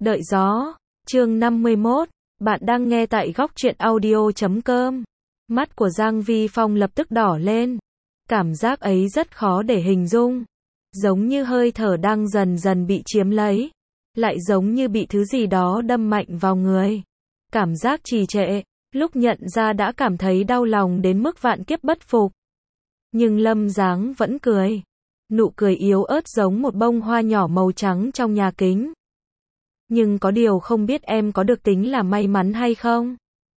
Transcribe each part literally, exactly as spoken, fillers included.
Đợi gió, chương năm mươi mốt, bạn đang nghe tại góc truyện audio chấm com. Mắt của Giang Vi Phong lập tức đỏ lên. Cảm giác ấy rất khó để hình dung. Giống như hơi thở đang dần dần bị chiếm lấy. Lại giống như bị thứ gì đó đâm mạnh vào người. Cảm giác trì trệ, lúc nhận ra đã cảm thấy đau lòng đến mức vạn kiếp bất phục. Nhưng Lâm Giáng vẫn cười. Nụ cười yếu ớt giống một bông hoa nhỏ màu trắng trong nhà kính. Nhưng có điều không biết em có được tính là may mắn hay không?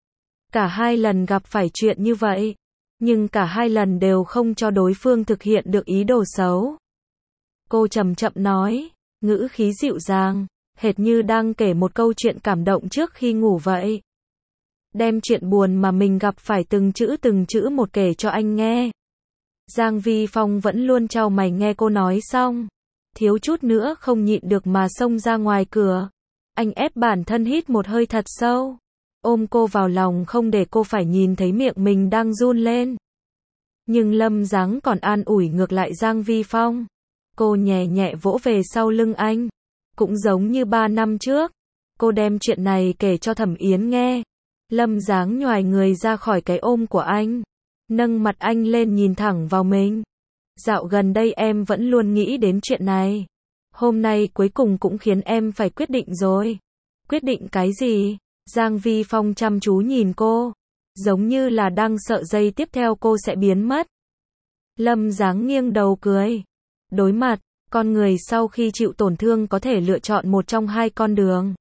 Cả hai lần gặp phải chuyện như vậy, nhưng cả hai lần đều không cho đối phương thực hiện được ý đồ xấu. Cô chậm chậm nói, ngữ khí dịu dàng, hệt như đang kể một câu chuyện cảm động trước khi ngủ vậy. Đem chuyện buồn mà mình gặp phải từng chữ từng chữ một kể cho anh nghe. Giang Vi Phong vẫn luôn chau mày nghe cô nói xong. Thiếu chút nữa không nhịn được mà xông ra ngoài cửa. Anh ép bản thân hít một hơi thật sâu. Ôm cô vào lòng không để cô phải nhìn thấy miệng mình đang run lên. Nhưng Lâm Giáng còn an ủi ngược lại Giang Vi Phong. Cô nhẹ nhẹ vỗ về sau lưng anh. Cũng giống như ba năm trước. Cô đem chuyện này kể cho Thẩm Yến nghe. Lâm Giáng nhoài người ra khỏi cái ôm của anh. Nâng mặt anh lên nhìn thẳng vào mình. Dạo gần đây em vẫn luôn nghĩ đến chuyện này. Hôm nay cuối cùng cũng khiến em phải quyết định rồi. Quyết định cái gì? Giang Vi Phong chăm chú nhìn cô. Giống như là đang sợ giây tiếp theo cô sẽ biến mất. Lâm Giáng nghiêng đầu cười. Đối mặt, con người sau khi chịu tổn thương có thể lựa chọn một trong hai con đường.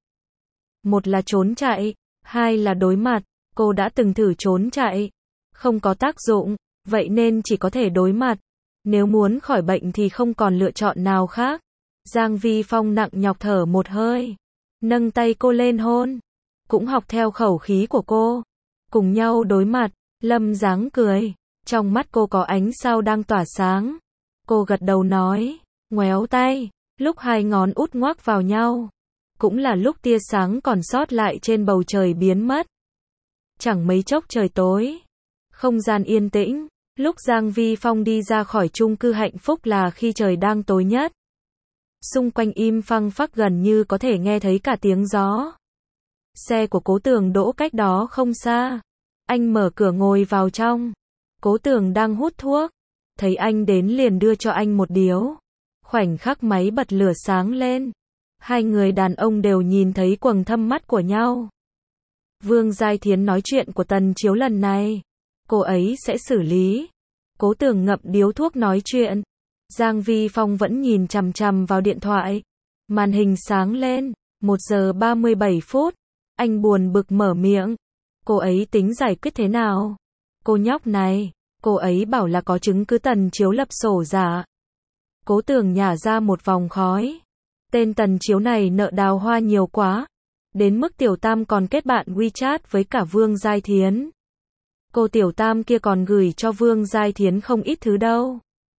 Một là trốn chạy, hai là đối mặt. Cô đã từng thử trốn chạy. Không có tác dụng, vậy nên chỉ có thể đối mặt. Nếu muốn khỏi bệnh thì không còn lựa chọn nào khác. Giang Vi Phong nặng nhọc thở một hơi. Nâng tay cô lên hôn. Cũng học theo khẩu khí của cô. Cùng nhau đối mặt, Lâm Giáng cười. Trong mắt cô có ánh sao đang tỏa sáng. Cô gật đầu nói, ngoéo tay. Lúc hai ngón út ngoắc vào nhau. Cũng là lúc tia sáng còn sót lại trên bầu trời biến mất. Chẳng mấy chốc trời tối. Không gian yên tĩnh. Lúc Giang Vi Phong đi ra khỏi chung cư hạnh phúc là khi trời đang tối nhất. Xung quanh im phăng phắc gần như có thể nghe thấy cả tiếng gió. Xe của Cố Tường đỗ cách đó không xa. Anh mở cửa ngồi vào trong. Cố Tường đang hút thuốc. Thấy anh đến liền đưa cho anh một điếu. Khoảnh khắc máy bật lửa sáng lên. Hai người đàn ông đều nhìn thấy quầng thâm mắt của nhau. Vương Giai Thiến nói chuyện của Tần Chiếu lần này. Cô ấy sẽ xử lý. Cố Tường ngậm điếu thuốc nói chuyện. Giang Vi Phong vẫn nhìn chằm chằm vào điện thoại. Màn hình sáng lên. một giờ ba mươi bảy phút. Anh buồn bực mở miệng. Cô ấy tính giải quyết thế nào? Cô nhóc này. Cô ấy bảo là có chứng cứ Tần Chiếu lập sổ giả. Cố Tường nhả ra một vòng khói. Tên Tần Chiếu này nợ đào hoa nhiều quá. Đến mức Tiểu Tam còn kết bạn WeChat với cả Vương Giai Thiến. Cô Tiểu Tam kia còn gửi cho Vương Giai Thiến không ít thứ đâu.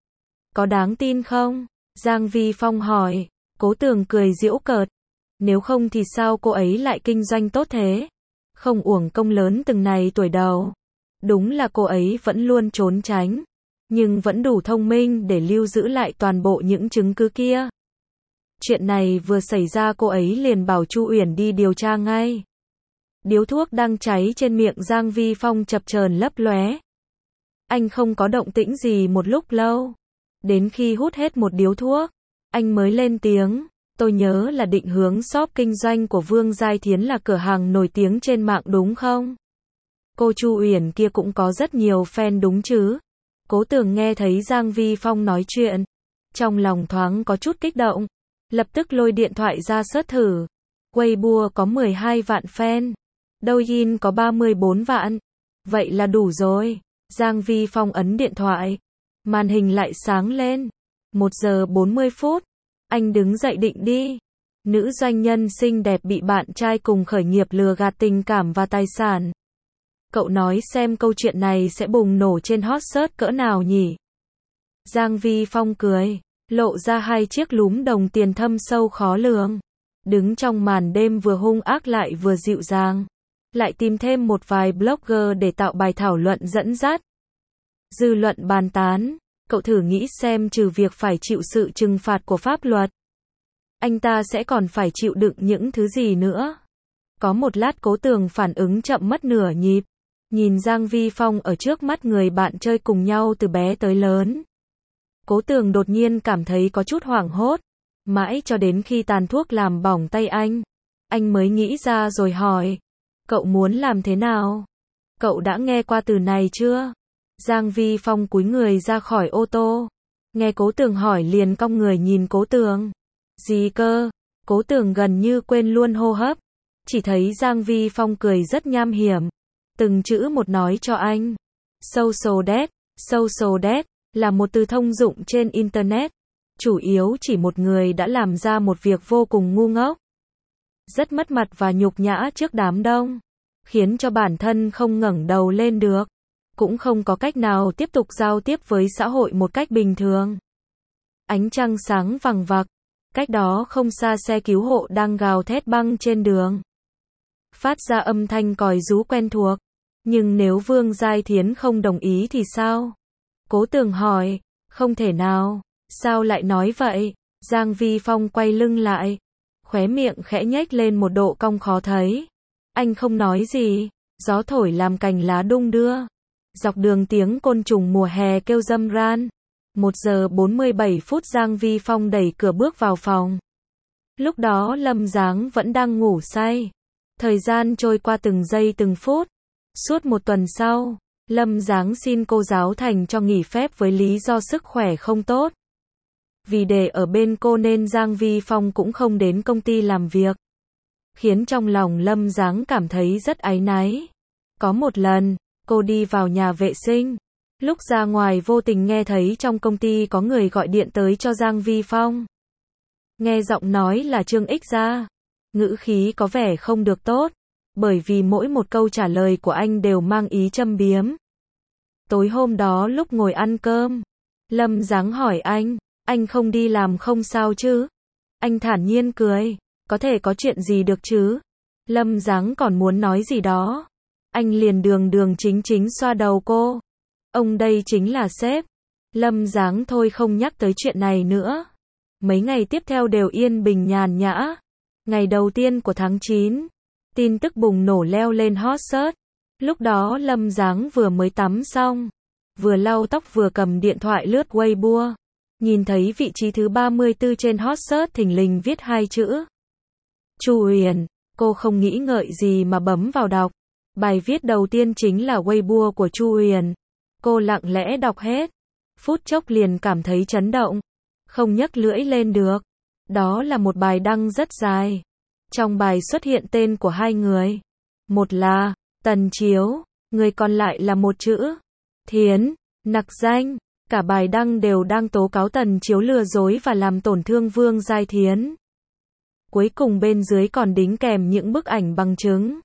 Có đáng tin không? Giang Vi Phong hỏi. Cố Tường cười giễu cợt. Nếu không thì sao cô ấy lại kinh doanh tốt thế? Không uổng công lớn từng này tuổi đầu. Đúng là cô ấy vẫn luôn trốn tránh. Nhưng vẫn đủ thông minh để lưu giữ lại toàn bộ những chứng cứ kia. Chuyện này vừa xảy ra cô ấy liền bảo Chu Uyển đi điều tra ngay. Điếu thuốc đang cháy trên miệng Giang Vi Phong chập chờn lấp lóe. Anh không có động tĩnh gì một lúc lâu. Đến khi hút hết một điếu thuốc, anh mới lên tiếng. Tôi nhớ là định hướng shop kinh doanh của Vương Giai Thiến là cửa hàng nổi tiếng trên mạng đúng không? Cô Chu Uyển kia cũng có rất nhiều fan đúng chứ? Cố Tường nghe thấy Giang Vi Phong nói chuyện. Trong lòng thoáng có chút kích động. Lập tức lôi điện thoại ra search thử. Weibo có mười hai vạn fan. Douyin có ba mươi bốn vạn. Vậy là đủ rồi. Giang Vi Phong ấn điện thoại. Màn hình lại sáng lên. một giờ bốn mươi phút. Anh đứng dậy định đi. Nữ doanh nhân xinh đẹp bị bạn trai cùng khởi nghiệp lừa gạt tình cảm và tài sản. Cậu nói xem câu chuyện này sẽ bùng nổ trên hot search cỡ nào nhỉ? Giang Vi Phong cười. Lộ ra hai chiếc lúm đồng tiền thâm sâu khó lường. Đứng trong màn đêm vừa hung ác lại vừa dịu dàng. Lại tìm thêm một vài blogger để tạo bài thảo luận dẫn dắt. Dư luận bàn tán. Cậu thử nghĩ xem trừ việc phải chịu sự trừng phạt của pháp luật. anh ta sẽ còn phải chịu đựng những thứ gì nữa. Có một lát Cố Tường phản ứng chậm mất nửa nhịp, nhìn Giang Vi Phong ở trước mắt người bạn chơi cùng nhau từ bé tới lớn. Cố Tường đột nhiên cảm thấy có chút hoảng hốt, mãi cho đến khi tàn thuốc làm bỏng tay anh, anh mới nghĩ ra rồi hỏi, cậu muốn làm thế nào? Cậu đã nghe qua từ này chưa? Giang Vi Phong cúi người ra khỏi ô tô, nghe Cố Tường hỏi liền cong người nhìn Cố Tường. Gì cơ? Cố Tường gần như quên luôn hô hấp, chỉ thấy Giang Vi Phong cười rất nham hiểm, từng chữ một nói cho anh. Social debt, social debt là một từ thông dụng trên Internet, chủ yếu chỉ một người đã làm ra một việc vô cùng ngu ngốc, rất mất mặt và nhục nhã trước đám đông, khiến cho bản thân không ngẩng đầu lên được, cũng không có cách nào tiếp tục giao tiếp với xã hội một cách bình thường. Ánh trăng sáng vằng vặc, cách đó không xa xe cứu hộ đang gào thét băng trên đường, phát ra âm thanh còi rú quen thuộc. Nhưng nếu Vương Giai Thiến không đồng ý thì sao? Cố Tường hỏi. Không thể nào. Sao lại nói vậy? Giang Vi Phong quay lưng lại, khóe miệng khẽ nhếch lên một độ cong khó thấy. Anh không nói gì, gió thổi làm cành lá đung đưa. Dọc đường tiếng côn trùng mùa hè kêu râm ran. một giờ bốn mươi bảy phút Giang Vi Phong đẩy cửa bước vào phòng. Lúc đó Lâm Giáng vẫn đang ngủ say. Thời gian trôi qua từng giây từng phút. Suốt một tuần sau, Lâm Giáng xin cô giáo Thành cho nghỉ phép với lý do sức khỏe không tốt. Vì để ở bên cô nên Giang Vi Phong cũng không đến công ty làm việc, khiến trong lòng Lâm Giáng cảm thấy rất áy náy. Có một lần, cô đi vào nhà vệ sinh, lúc ra ngoài vô tình nghe thấy trong công ty có người gọi điện tới cho Giang Vi Phong. Nghe giọng nói là Trương Ích Gia, ngữ khí có vẻ không được tốt, bởi vì mỗi một câu trả lời của anh đều mang ý châm biếm. Tối hôm đó lúc ngồi ăn cơm, Lâm Giáng hỏi anh, anh không đi làm không sao chứ? Anh thản nhiên cười, có thể có chuyện gì được chứ? Lâm Giáng còn muốn nói gì đó, anh liền đường đường chính chính xoa đầu cô. Ông đây chính là sếp. Lâm Giáng thôi không nhắc tới chuyện này nữa. Mấy ngày tiếp theo đều yên bình nhàn nhã. Ngày đầu tiên của tháng chín, tin tức bùng nổ leo lên hot search. Lúc đó Lâm Giáng vừa mới tắm xong, vừa lau tóc vừa cầm điện thoại lướt Weibo. Nhìn thấy vị trí thứ ba mươi tư trên hot search thình lình viết hai chữ Chu Huyền. Cô không nghĩ ngợi gì mà bấm vào đọc. Bài viết đầu tiên chính là Weibo của Chu Huyền. Cô lặng lẽ đọc hết, phút chốc liền cảm thấy chấn động, không nhấc lưỡi lên được. Đó là một bài đăng rất dài. Trong bài xuất hiện tên của hai người. Một là Tần Chiếu, người còn lại là một chữ Thiến, nặc danh. Cả bài đăng đều đang tố cáo Tần Chiếu lừa dối và làm tổn thương Vương Giai Thiến. Cuối cùng bên dưới còn đính kèm những bức ảnh bằng chứng.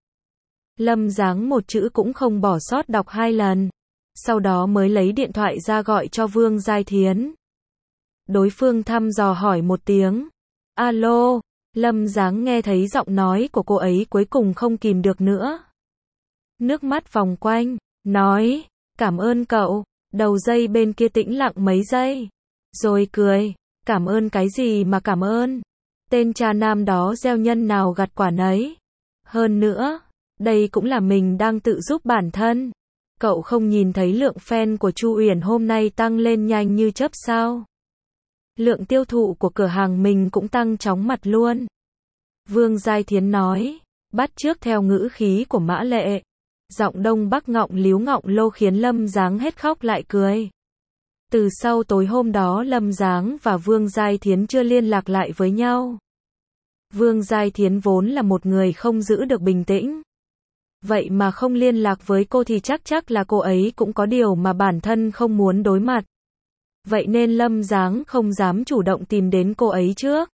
Lâm Giáng một chữ cũng không bỏ sót đọc hai lần. Sau đó mới lấy điện thoại ra gọi cho Vương Giai Thiến. Đối phương thăm dò hỏi một tiếng. Alo, Lâm Giáng nghe thấy giọng nói của cô ấy cuối cùng không kìm được nữa. Nước mắt vòng quanh, nói, cảm ơn cậu. Đầu dây bên kia tĩnh lặng mấy giây. Rồi cười, cảm ơn cái gì mà cảm ơn. Tên cha nam đó gieo nhân nào gặt quả nấy. Hơn nữa, đây cũng là mình đang tự giúp bản thân. Cậu không nhìn thấy lượng fan của Chu Uyển hôm nay tăng lên nhanh như chớp sao? Lượng tiêu thụ của cửa hàng mình cũng tăng chóng mặt luôn. Vương Giai Thiến nói, bắt chước theo ngữ khí của Mã Lệ. Giọng Đông Bắc ngọng líu ngọng lô khiến Lâm Giáng hết khóc lại cười. Từ sau tối hôm đó Lâm Giáng và Vương Giai Thiến chưa liên lạc lại với nhau. Vương Giai Thiến vốn là một người không giữ được bình tĩnh. Vậy mà không liên lạc với cô thì chắc chắc là cô ấy cũng có điều mà bản thân không muốn đối mặt. Vậy nên Lâm Giáng không dám chủ động tìm đến cô ấy trước.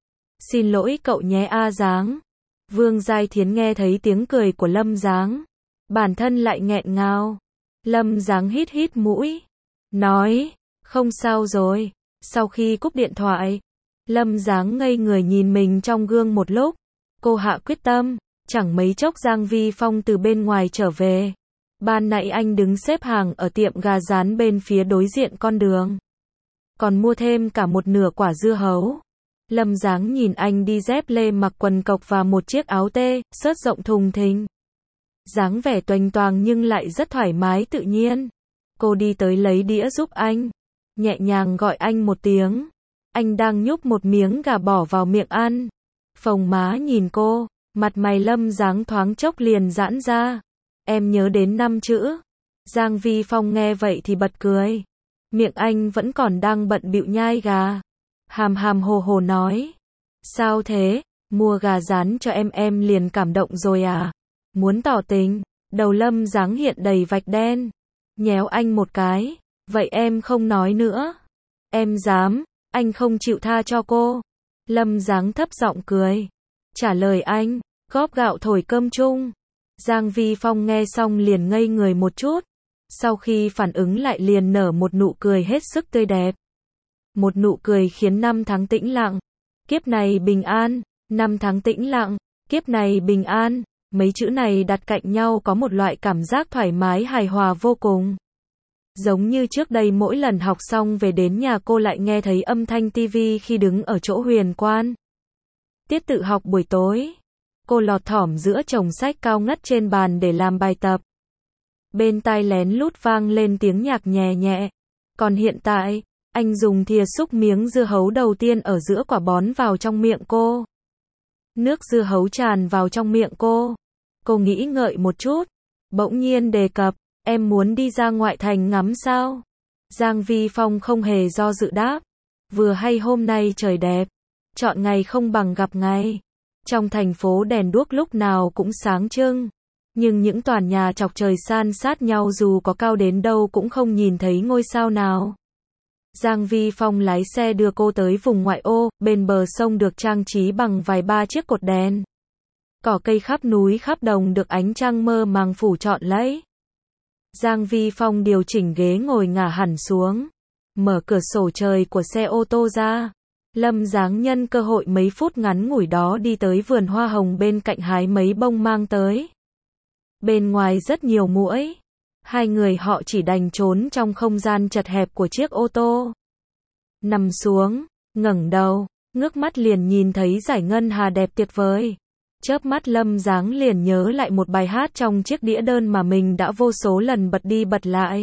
Xin lỗi cậu nhé A Giáng. Vương Giai Thiến nghe thấy tiếng cười của Lâm Giáng, bản thân lại nghẹn ngào. Lâm Giáng hít hít mũi, nói, không sao rồi. Sau khi cúp điện thoại, Lâm Giáng ngây người nhìn mình trong gương một lúc. Cô hạ quyết tâm, chẳng mấy chốc Giang Vi Phong từ bên ngoài trở về. Ban nãy anh đứng xếp hàng ở tiệm gà rán bên phía đối diện con đường, còn mua thêm cả một nửa quả dưa hấu. Lâm Dáng nhìn anh đi dép lê mặc quần cộc và một chiếc áo tê, xớt rộng thùng thình. Dáng vẻ toành toàng nhưng lại rất thoải mái tự nhiên. Cô đi tới lấy đĩa giúp anh. Nhẹ nhàng gọi anh một tiếng. Anh đang nhúc một miếng gà bỏ vào miệng ăn. Phồng má nhìn cô, mặt mày Lâm Dáng thoáng chốc liền giãn ra. Em nhớ đến năm chữ. Giang Vi Phong nghe vậy thì bật cười. Miệng anh vẫn còn đang bận bịu nhai gà. Hàm hàm hồ hồ nói. Sao thế, mua gà rán cho em em liền cảm động rồi à? Muốn tỏ tình, đầu Lâm Dáng hiện đầy vạch đen. Nhéo anh một cái. Vậy em không nói nữa. Em dám, anh không chịu tha cho cô. Lâm Dáng thấp giọng cười. Trả lời anh, góp gạo thổi cơm chung. Giang Vi Phong nghe xong liền ngây người một chút. Sau khi phản ứng lại liền nở một nụ cười hết sức tươi đẹp. Một nụ cười khiến năm tháng tĩnh lặng. Kiếp này bình an, năm tháng tĩnh lặng, kiếp này bình an. Mấy chữ này đặt cạnh nhau có một loại cảm giác thoải mái hài hòa vô cùng. Giống như trước đây mỗi lần học xong về đến nhà cô lại nghe thấy âm thanh tivi khi đứng ở chỗ huyền quan. Tiết tự học buổi tối. Cô lọt thỏm giữa chồng sách cao ngất trên bàn để làm bài tập. Bên tai lén lút vang lên tiếng nhạc nhẹ nhẹ. Còn hiện tại, anh dùng thìa xúc miếng dưa hấu đầu tiên ở giữa quả bón vào trong miệng cô. Nước dưa hấu tràn vào trong miệng cô. Cô nghĩ ngợi một chút. Bỗng nhiên đề cập, em muốn đi ra ngoại thành ngắm sao? Giang Vi Phong không hề do dự đáp. Vừa hay hôm nay trời đẹp. Chọn ngày không bằng gặp ngày. Trong thành phố đèn đuốc lúc nào cũng sáng trưng. Nhưng những tòa nhà chọc trời san sát nhau dù có cao đến đâu cũng không nhìn thấy ngôi sao nào. Giang Vi Phong lái xe đưa cô tới vùng ngoại ô, bên bờ sông được trang trí bằng vài ba chiếc cột đèn. Cỏ cây khắp núi khắp đồng được ánh trăng mơ màng phủ trọn lấy. Giang Vi Phong điều chỉnh ghế ngồi ngả hẳn xuống. Mở cửa sổ trời của xe ô tô ra. Lâm Dáng nhân cơ hội mấy phút ngắn ngủi đó đi tới vườn hoa hồng bên cạnh hái mấy bông mang tới. Bên ngoài rất nhiều muỗi. Hai người họ chỉ đành trốn trong không gian chật hẹp của chiếc ô tô. Nằm xuống, ngẩng đầu, ngước mắt liền nhìn thấy dải ngân hà đẹp tuyệt vời. Chớp mắt Lâm Dáng liền nhớ lại một bài hát trong chiếc đĩa đơn mà mình đã vô số lần bật đi bật lại.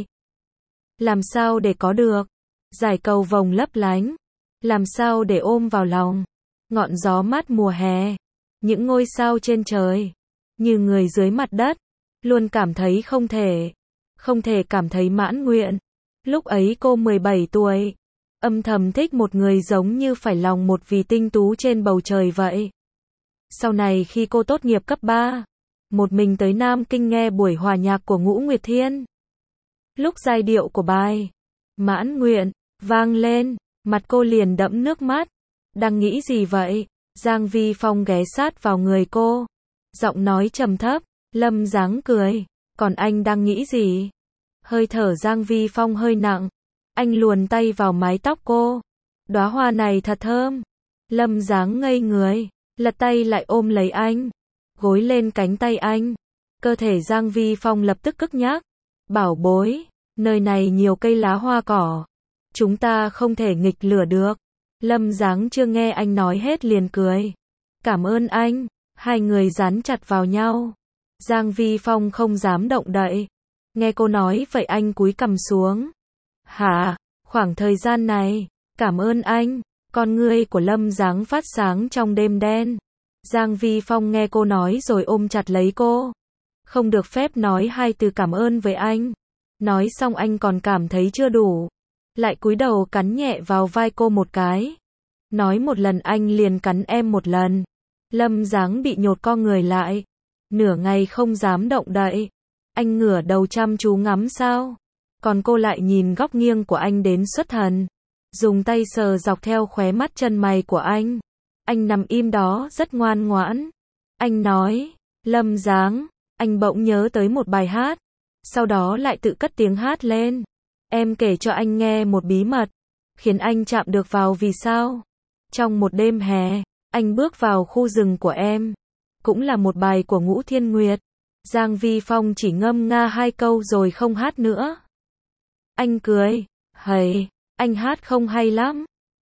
Làm sao để có được? Dải cầu vồng lấp lánh. Làm sao để ôm vào lòng? Ngọn gió mát mùa hè. Những ngôi sao trên trời. Như người dưới mặt đất. Luôn cảm thấy không thể. Không thể cảm thấy mãn nguyện. Lúc ấy cô mười bảy tuổi. Âm thầm thích một người giống như phải lòng một vì tinh tú trên bầu trời vậy. Sau này khi cô tốt nghiệp cấp ba. Một mình tới Nam Kinh nghe buổi hòa nhạc của Ngũ Nguyệt Thiên. Lúc giai điệu của bài Mãn Nguyện vang lên. Mặt cô liền đẫm nước mắt. Đang nghĩ gì vậy? Giang Vi Phong ghé sát vào người cô. Giọng nói trầm thấp. Lâm Dáng cười. Còn anh đang nghĩ gì? Hơi thở Giang Vi Phong hơi nặng. Anh luồn tay vào mái tóc cô. Đóa hoa này thật thơm. Lâm Dáng ngây người. Lật tay lại ôm lấy anh. Gối lên cánh tay anh. Cơ thể Giang Vi Phong lập tức cứng nhắc. Bảo bối. Nơi này nhiều cây lá hoa cỏ. Chúng ta không thể nghịch lửa được. Lâm Dáng chưa nghe anh nói hết liền cười. Cảm ơn anh. Hai người dán chặt vào nhau. Giang Vi Phong không dám động đậy. Nghe cô nói vậy anh cúi cằm xuống. Hả? Khoảng thời gian này. Cảm ơn anh. Con ngươi của Lâm Dáng phát sáng trong đêm đen. Giang Vi Phong nghe cô nói rồi ôm chặt lấy cô. Không được phép nói hai từ cảm ơn với anh. Nói xong anh còn cảm thấy chưa đủ. Lại cúi đầu cắn nhẹ vào vai cô một cái. Nói một lần anh liền cắn em một lần. Lâm Dáng bị nhột co người lại. Nửa ngày không dám động đậy. Anh ngửa đầu chăm chú ngắm sao. Còn cô lại nhìn góc nghiêng của anh đến xuất thần. Dùng tay sờ dọc theo khóe mắt chân mày của anh. Anh nằm im đó rất ngoan ngoãn. Anh nói, Lâm Dáng, anh bỗng nhớ tới một bài hát. Sau đó lại tự cất tiếng hát lên. Em kể cho anh nghe một bí mật. Khiến anh chạm được vào vì sao. Trong một đêm hè, anh bước vào khu rừng của em. Cũng là một bài của Ngũ Thiên Nguyệt. Giang Vi Phong chỉ ngâm nga hai câu rồi không hát nữa. Anh cười, hầy, anh hát không hay lắm.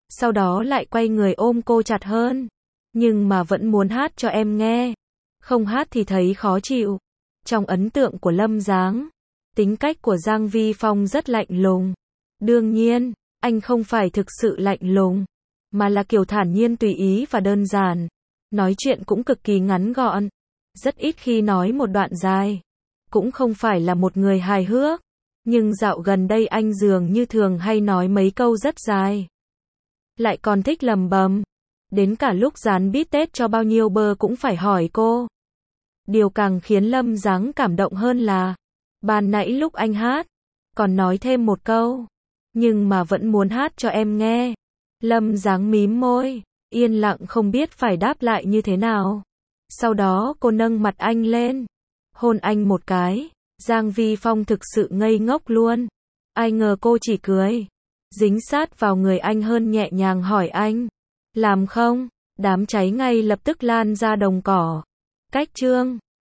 sau đó lại quay người ôm cô chặt hơn. Nhưng mà vẫn muốn hát cho em nghe. Không hát thì thấy khó chịu. Trong ấn tượng của Lâm Giáng, tính cách của Giang Vi Phong rất lạnh lùng. Đương nhiên, anh không phải thực sự lạnh lùng, mà là kiểu thản nhiên tùy ý và đơn giản. Nói chuyện cũng cực kỳ ngắn gọn, rất ít khi nói một đoạn dài. Cũng không phải là một người hài hước, nhưng dạo gần đây anh dường như thường hay nói mấy câu rất dài. Lại còn thích lầm bầm. Đến cả lúc dán bít tết cho bao nhiêu bơ cũng phải hỏi cô. Điều càng khiến Lâm Giáng cảm động hơn là, ban nãy lúc anh hát, còn nói thêm một câu, nhưng mà vẫn muốn hát cho em nghe. Lâm Giáng mím môi, yên lặng không biết phải đáp lại như thế nào. Sau đó cô nâng mặt anh lên, hôn anh một cái. Giang Vi Phong thực sự ngây ngốc luôn. Ai ngờ cô chỉ cười, dính sát vào người anh hơn nhẹ nhàng hỏi anh, làm không? Đám cháy ngay lập tức lan ra đồng cỏ. Cách chương